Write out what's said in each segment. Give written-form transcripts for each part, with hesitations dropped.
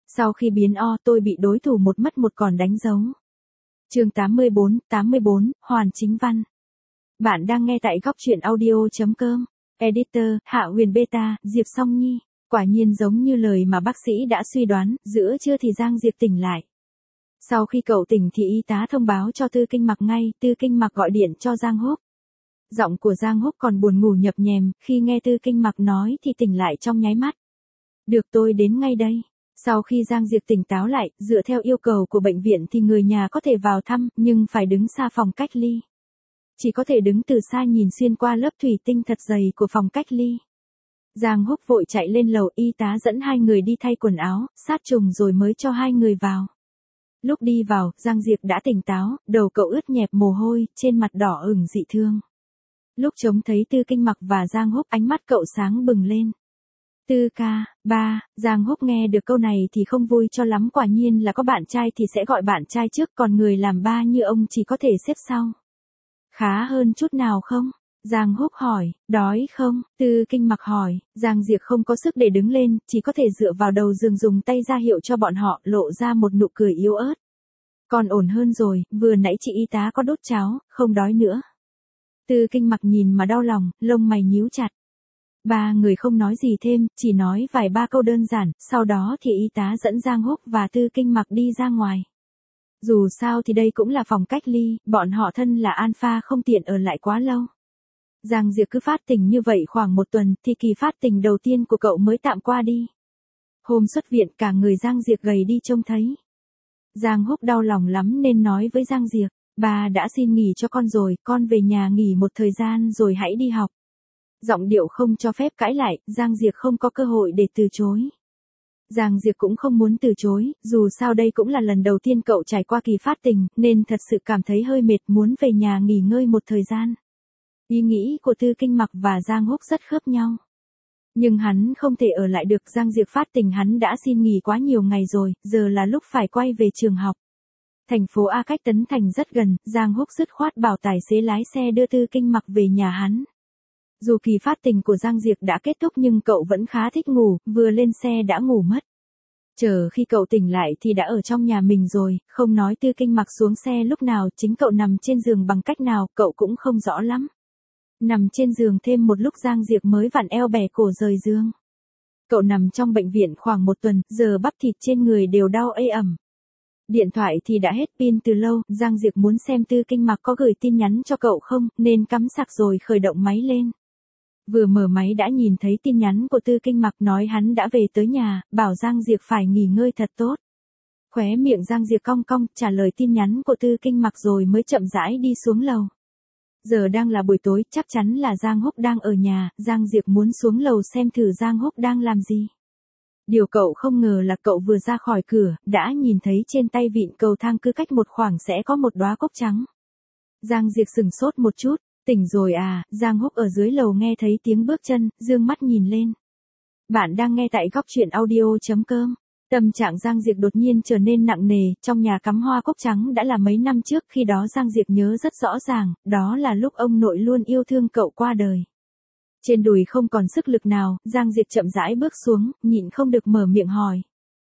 Sau khi biến O tôi bị đối thủ một mất một còn đánh dấu. Chương 84, Hoàn Chính Văn. Bạn đang nghe tại góc truyện audio.com. Editor, Hạ Huyền Beta, Diệp Song Nhi. Quả nhiên giống như lời mà bác sĩ đã suy đoán, giữa trưa thì Giang Diệp tỉnh lại. Sau khi cậu tỉnh thì y tá thông báo cho Tư Kinh Mặc ngay, Tư Kinh Mặc gọi điện cho Giang Húc. Giọng của Giang Húc còn buồn ngủ nhập nhèm, khi nghe Tư Kinh Mặc nói thì tỉnh lại trong nháy mắt. Được, tôi đến ngay đây. Sau khi Giang Diệp tỉnh táo lại, dựa theo yêu cầu của bệnh viện thì người nhà có thể vào thăm, nhưng phải đứng xa phòng cách ly. Chỉ có thể đứng từ xa nhìn xuyên qua lớp thủy tinh thật dày của phòng cách ly. Giang Húc vội chạy lên lầu, y tá dẫn hai người đi thay quần áo, sát trùng rồi mới cho hai người vào. Lúc đi vào, Giang Diệp đã tỉnh táo, đầu cậu ướt nhẹp mồ hôi, trên mặt đỏ ửng dị thương. Lúc trông thấy Tư Kinh Mặc và Giang Húc, ánh mắt cậu sáng bừng lên. Tư ca, ba, Giang Húc nghe được câu này thì không vui cho lắm, quả nhiên là có bạn trai thì sẽ gọi bạn trai trước, còn người làm ba như ông chỉ có thể xếp sau. Khá hơn chút nào không? Giang Húc hỏi. Đói không? Tư Kinh Mặc hỏi. Giang Diệp không có sức để đứng lên, chỉ có thể dựa vào đầu giường dùng tay ra hiệu cho bọn họ, lộ ra một nụ cười yếu ớt. Còn ổn hơn rồi, vừa nãy chị y tá có đốt cháo, không đói nữa. Tư Kinh Mặc nhìn mà đau lòng, lông mày nhíu chặt. Ba người không nói gì thêm, chỉ nói vài ba câu đơn giản, sau đó thì y tá dẫn Giang Húc và Tư Kinh Mặc đi ra ngoài. Dù sao thì đây cũng là phòng cách ly, bọn họ thân là alpha không tiện ở lại quá lâu. Giang Diệp cứ phát tình như vậy khoảng một tuần thì kỳ phát tình đầu tiên của cậu mới tạm qua đi. Hôm xuất viện cả người Giang Diệp gầy đi trông thấy. Giang Húc đau lòng lắm nên nói với Giang Diệp, ba đã xin nghỉ cho con rồi, con về nhà nghỉ một thời gian rồi hãy đi học. Giọng điệu không cho phép cãi lại, Giang Diệp không có cơ hội để từ chối. Giang Diệp cũng không muốn từ chối, dù sao đây cũng là lần đầu tiên cậu trải qua kỳ phát tình, nên thật sự cảm thấy hơi mệt, muốn về nhà nghỉ ngơi một thời gian. Ý nghĩ của Tư Kinh Mặc và Giang Húc rất khớp nhau. Nhưng hắn không thể ở lại được, Giang Diệp phát tình hắn đã xin nghỉ quá nhiều ngày rồi, giờ là lúc phải quay về trường học. Thành phố A cách Tấn Thành rất gần, Giang Húc dứt khoát bảo tài xế lái xe đưa Tư Kinh Mặc về nhà hắn. Dù kỳ phát tình của Giang Diệp đã kết thúc nhưng cậu vẫn khá thích ngủ, vừa lên xe đã ngủ mất. Chờ khi cậu tỉnh lại thì đã ở trong nhà mình rồi, không nói Tư Kinh Mặc xuống xe lúc nào, chính cậu nằm trên giường bằng cách nào, cậu cũng không rõ lắm. Nằm trên giường thêm một lúc Giang Diệp mới vặn eo bẻ cổ rời giường. Cậu nằm trong bệnh viện khoảng một tuần, giờ bắp thịt trên người đều đau ê ẩm. Điện thoại thì đã hết pin từ lâu, Giang Diệp muốn xem Tư Kinh Mặc có gửi tin nhắn cho cậu không, nên cắm sạc rồi khởi động máy lên. Vừa mở máy đã nhìn thấy tin nhắn của Tư Kinh Mặc nói hắn đã về tới nhà, bảo Giang Diệp phải nghỉ ngơi thật tốt. Khóe miệng Giang Diệp cong cong, trả lời tin nhắn của Tư Kinh Mặc rồi mới chậm rãi đi xuống lầu. Giờ đang là buổi tối, chắc chắn là Giang Húc đang ở nhà, Giang Diệp muốn xuống lầu xem thử Giang Húc đang làm gì. Điều cậu không ngờ là cậu vừa ra khỏi cửa, đã nhìn thấy trên tay vịn cầu thang cứ cách một khoảng sẽ có một đóa cúc trắng. Giang Diệp sửng sốt một chút. Tỉnh rồi à? Giang Húc ở dưới lầu nghe thấy tiếng bước chân, dương mắt nhìn lên. Bạn đang nghe tại góc truyện audio.com. Tâm trạng Giang Diệp đột nhiên trở nên nặng nề, trong nhà cắm hoa cúc trắng đã là mấy năm trước, khi đó Giang Diệp nhớ rất rõ ràng, đó là lúc ông nội luôn yêu thương cậu qua đời. Trên đùi không còn sức lực nào, Giang Diệp chậm rãi bước xuống, nhịn không được mở miệng hỏi.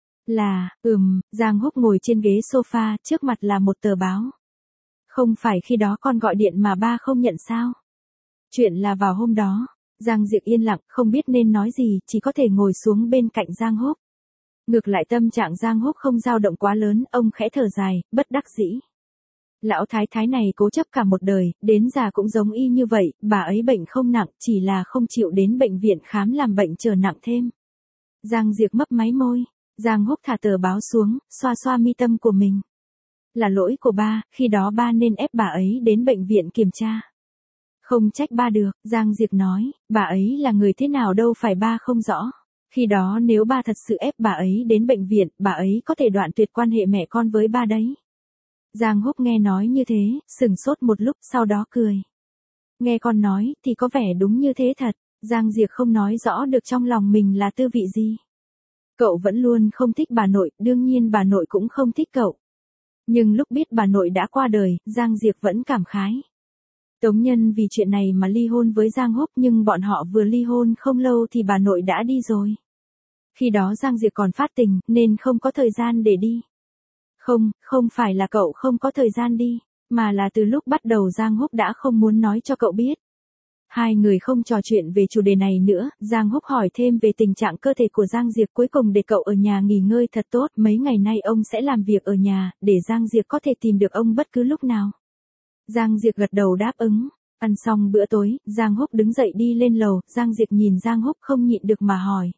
Giang Húc ngồi trên ghế sofa, trước mặt là một tờ báo. Không phải khi đó con gọi điện mà ba không nhận sao? Chuyện là vào hôm đó. Giang Diệp yên lặng, không biết nên nói gì, chỉ có thể ngồi xuống bên cạnh Giang Húc. Ngược lại tâm trạng Giang Húc không dao động quá lớn, ông khẽ thở dài, bất đắc dĩ. Lão thái thái này cố chấp cả một đời, đến già cũng giống y như vậy, bà ấy bệnh không nặng, chỉ là không chịu đến bệnh viện khám làm bệnh trở nặng thêm. Giang Diệp mấp máy môi. Giang Húc thả tờ báo xuống, xoa xoa mi tâm của mình. Là lỗi của ba, khi đó ba nên ép bà ấy đến bệnh viện kiểm tra. Không trách ba được, Giang Diệp nói, bà ấy là người thế nào đâu phải ba không rõ. Khi đó nếu ba thật sự ép bà ấy đến bệnh viện, bà ấy có thể đoạn tuyệt quan hệ mẹ con với ba đấy. Giang Húc nghe nói như thế, sửng sốt một lúc sau đó cười. Nghe con nói thì có vẻ đúng như thế thật, Giang Diệp không nói rõ được trong lòng mình là tư vị gì. Cậu vẫn luôn không thích bà nội, đương nhiên bà nội cũng không thích cậu. Nhưng lúc biết bà nội đã qua đời, Giang Diệp vẫn cảm khái. Tống Nhân vì chuyện này mà ly hôn với Giang Húc, nhưng bọn họ vừa ly hôn không lâu thì bà nội đã đi rồi. Khi đó Giang Diệp còn phát tình, nên không có thời gian để đi. Không phải là cậu không có thời gian đi, mà là từ lúc bắt đầu Giang Húc đã không muốn nói cho cậu biết. Hai người không trò chuyện về chủ đề này nữa, Giang Húc hỏi thêm về tình trạng cơ thể của Giang Diệp, cuối cùng để cậu ở nhà nghỉ ngơi thật tốt, mấy ngày nay ông sẽ làm việc ở nhà, để Giang Diệp có thể tìm được ông bất cứ lúc nào. Giang Diệp gật đầu đáp ứng. Ăn xong bữa tối, Giang Húc đứng dậy đi lên lầu, Giang Diệp nhìn Giang Húc không nhịn được mà hỏi.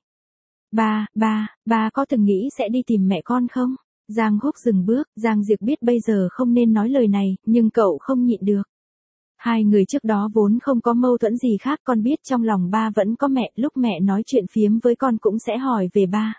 Ba có từng nghĩ sẽ đi tìm mẹ con không? Giang Húc dừng bước, Giang Diệp biết bây giờ không nên nói lời này, nhưng cậu không nhịn được. Hai người trước đó vốn không có mâu thuẫn gì khác, con biết trong lòng ba vẫn có mẹ, lúc mẹ nói chuyện phiếm với con cũng sẽ hỏi về ba.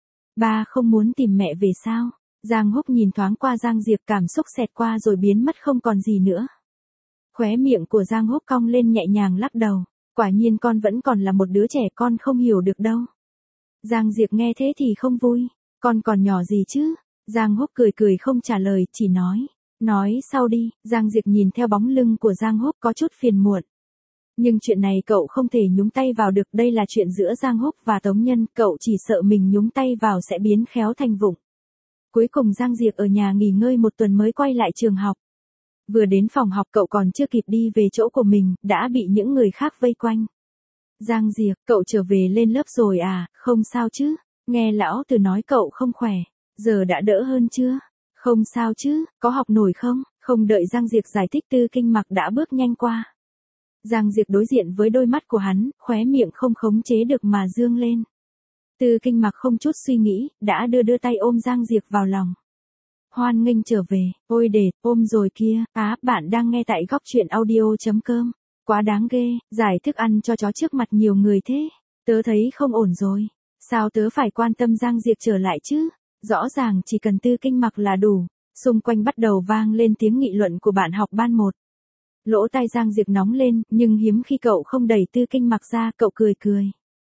Ba không muốn tìm mẹ về sao? Giang Húc nhìn thoáng qua Giang Diệp, cảm xúc xẹt qua rồi biến mất không còn gì nữa. Khóe miệng của Giang Húc cong lên nhẹ nhàng lắc đầu. Quả nhiên con vẫn còn là một đứa trẻ, con không hiểu được đâu. Giang Diệp nghe thế thì không vui. Con còn nhỏ gì chứ? Giang Húc cười không trả lời, chỉ nói. Nói sau đi. Giang Diệp nhìn theo bóng lưng của Giang Húc có chút phiền muộn. Nhưng chuyện này cậu không thể nhúng tay vào được, đây là chuyện giữa Giang Húc và Tống Nhân, cậu chỉ sợ mình nhúng tay vào sẽ biến khéo thành vụng. Cuối cùng Giang Diệp ở nhà nghỉ ngơi một tuần mới quay lại trường học. Vừa đến phòng học cậu còn chưa kịp đi về chỗ của mình, đã bị những người khác vây quanh. Giang Diệp, cậu trở về lên lớp rồi à, không sao chứ? Nghe lão Từ nói cậu không khỏe, giờ đã đỡ hơn chưa? Không sao chứ, có học nổi không? Không đợi Giang Diệp giải thích, Tư Kinh Mặc đã bước nhanh qua. Giang Diệp đối diện với đôi mắt của hắn, khóe miệng không khống chế được mà dương lên. Tư Kinh Mặc không chút suy nghĩ, đã đưa tay ôm Giang Diệp vào lòng. Hoan nghênh trở về, ôi để, ôm rồi kia, bạn đang nghe tại góc truyện audio.com. Quá đáng ghê, giải thức ăn cho chó trước mặt nhiều người thế. Tớ thấy không ổn rồi. Sao tớ phải quan tâm Giang Diệp trở lại chứ? Rõ ràng chỉ cần Tư Kinh Mặc là đủ. Xung quanh bắt đầu vang lên tiếng nghị luận của bạn học ban 1. Lỗ tai Giang Diệp nóng lên, nhưng hiếm khi cậu không đẩy Tư Kinh Mặc ra, cậu cười.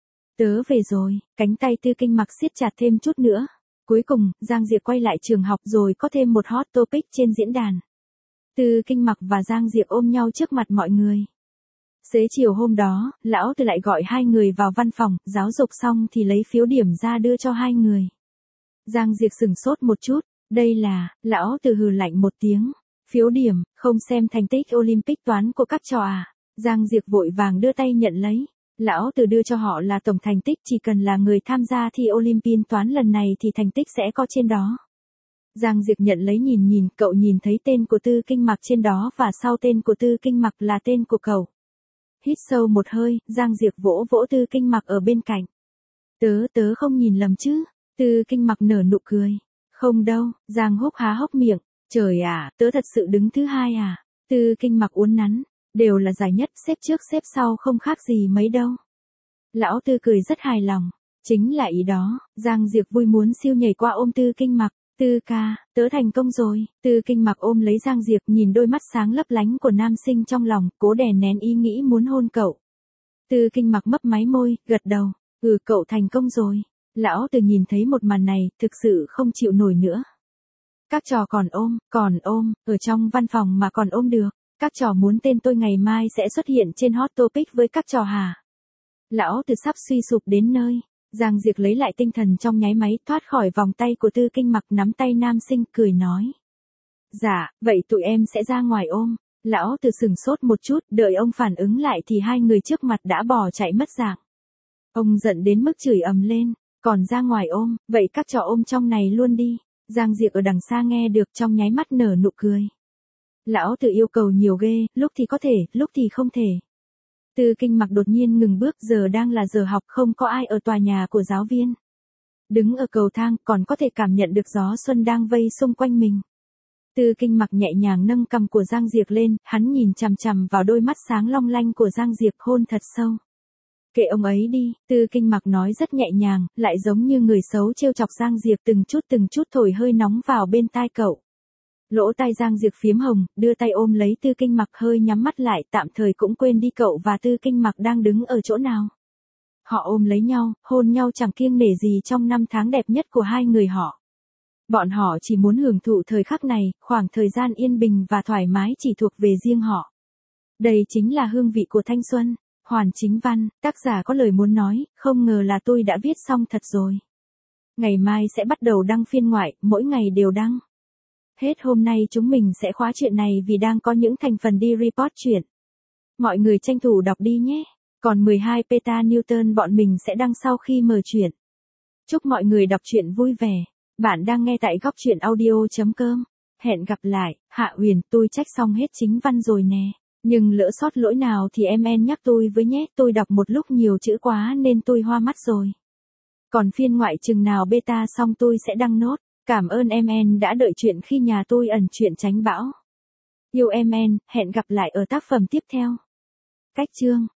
Tớ về rồi, cánh tay Tư Kinh Mặc siết chặt thêm chút nữa. Cuối cùng, Giang Diệp quay lại trường học rồi có thêm một hot topic trên diễn đàn. Tư Kinh Mặc và Giang Diệp ôm nhau trước mặt mọi người. Xế chiều hôm đó, lão Từ lại gọi hai người vào văn phòng, giáo dục xong thì lấy phiếu điểm ra đưa cho hai người. Giang Diệp sửng sốt một chút, đây là, lão Từ hừ lạnh một tiếng. Phiếu điểm, không xem thành tích Olympic toán của các trò à? Giang Diệp vội vàng đưa tay nhận lấy. Lão Từ đưa cho họ là tổng thành tích, chỉ cần là người tham gia thi Olympic toán lần này thì thành tích sẽ có trên đó. Giang Diệp nhận lấy nhìn, cậu nhìn thấy tên của Tư Kinh Mặc trên đó và sau tên của Tư Kinh Mặc là tên của cậu. Hít sâu một hơi, Giang Diệp vỗ Tư Kinh Mặc ở bên cạnh. Tớ không nhìn lầm chứ? Tư Kinh Mặc nở nụ cười. Không đâu, Giang Húc há hốc miệng. Trời à, tớ thật sự đứng thứ 2 à? Tư Kinh Mặc uốn nắn. Đều là giải nhất, xếp trước xếp sau không khác gì mấy đâu. Lão Tư cười rất hài lòng. Chính là ý đó, Giang Diệp vui muốn siêu nhảy qua ôm Tư Kinh Mặc. Tư ca, tớ thành công rồi. Tư Kinh Mặc ôm lấy Giang Diệp, nhìn đôi mắt sáng lấp lánh của nam sinh trong lòng, cố đè nén ý nghĩ muốn hôn cậu. Tư Kinh Mặc mấp máy môi, gật đầu. Cậu thành công rồi. Lão Từ nhìn thấy một màn này, thực sự không chịu nổi nữa. Các trò còn ôm, ở trong văn phòng mà còn ôm được. Các trò muốn tên tôi ngày mai sẽ xuất hiện trên hot topic với các trò hả? Lão Từ sắp suy sụp đến nơi. Giang Diệp lấy lại tinh thần trong nháy máy, thoát khỏi vòng tay của Tư Kinh Mặc, nắm tay nam sinh, cười nói. Dạ, vậy tụi em sẽ ra ngoài ôm. Lão Từ sửng sốt một chút, đợi ông phản ứng lại thì hai người trước mặt đã bỏ chạy mất dạng. Ông giận đến mức chửi ầm lên, còn ra ngoài ôm, vậy các trò ôm trong này luôn đi. Giang Diệp ở đằng xa nghe được trong nháy mắt nở nụ cười. Lão Từ yêu cầu nhiều ghê, lúc thì có thể, lúc thì không thể. Tư Kinh Mặc đột nhiên ngừng bước, giờ đang là giờ học, không có ai ở tòa nhà của giáo viên. Đứng ở cầu thang, còn có thể cảm nhận được gió xuân đang vây xung quanh mình. Tư Kinh Mặc nhẹ nhàng nâng cằm của Giang Diệp lên, hắn nhìn chằm chằm vào đôi mắt sáng long lanh của Giang Diệp, hôn thật sâu. Kệ ông ấy đi, Tư Kinh Mặc nói rất nhẹ nhàng, lại giống như người xấu trêu chọc Giang Diệp, từng chút thổi hơi nóng vào bên tai cậu. Lỗ tai Giang Diệp phiếm hồng, đưa tay ôm lấy Tư Kinh Mặc, hơi nhắm mắt lại, tạm thời cũng quên đi cậu và Tư Kinh Mặc đang đứng ở chỗ nào. Họ ôm lấy nhau, hôn nhau chẳng kiêng nể gì trong năm tháng đẹp nhất của hai người họ. Bọn họ chỉ muốn hưởng thụ thời khắc này, khoảng thời gian yên bình và thoải mái chỉ thuộc về riêng họ. Đây chính là hương vị của thanh xuân. Hoàn Chính Văn, tác giả có lời muốn nói, không ngờ là tôi đã viết xong thật rồi. Ngày mai sẽ bắt đầu đăng phiên ngoại, mỗi ngày đều đăng. Hết hôm nay chúng mình sẽ khóa chuyện này vì đang có những thành phần đi report chuyện. Mọi người tranh thủ đọc đi nhé. Còn 12 peta Newton bọn mình sẽ đăng sau khi mở chuyện. Chúc mọi người đọc truyện vui vẻ. Bạn đang nghe tại góc truyện audio.com. Hẹn gặp lại, Hạ Huyền, tôi check xong hết chính văn rồi nè. Nhưng lỡ sót lỗi nào thì em nhắc tôi với nhé, tôi đọc một lúc nhiều chữ quá nên tôi hoa mắt rồi. Còn phiên ngoại chừng nào beta xong tôi sẽ đăng nốt. Cảm ơn em đã đợi chuyện khi nhà tôi ẩn chuyện tránh bão. Yêu em, hẹn gặp lại ở tác phẩm tiếp theo. Cách chương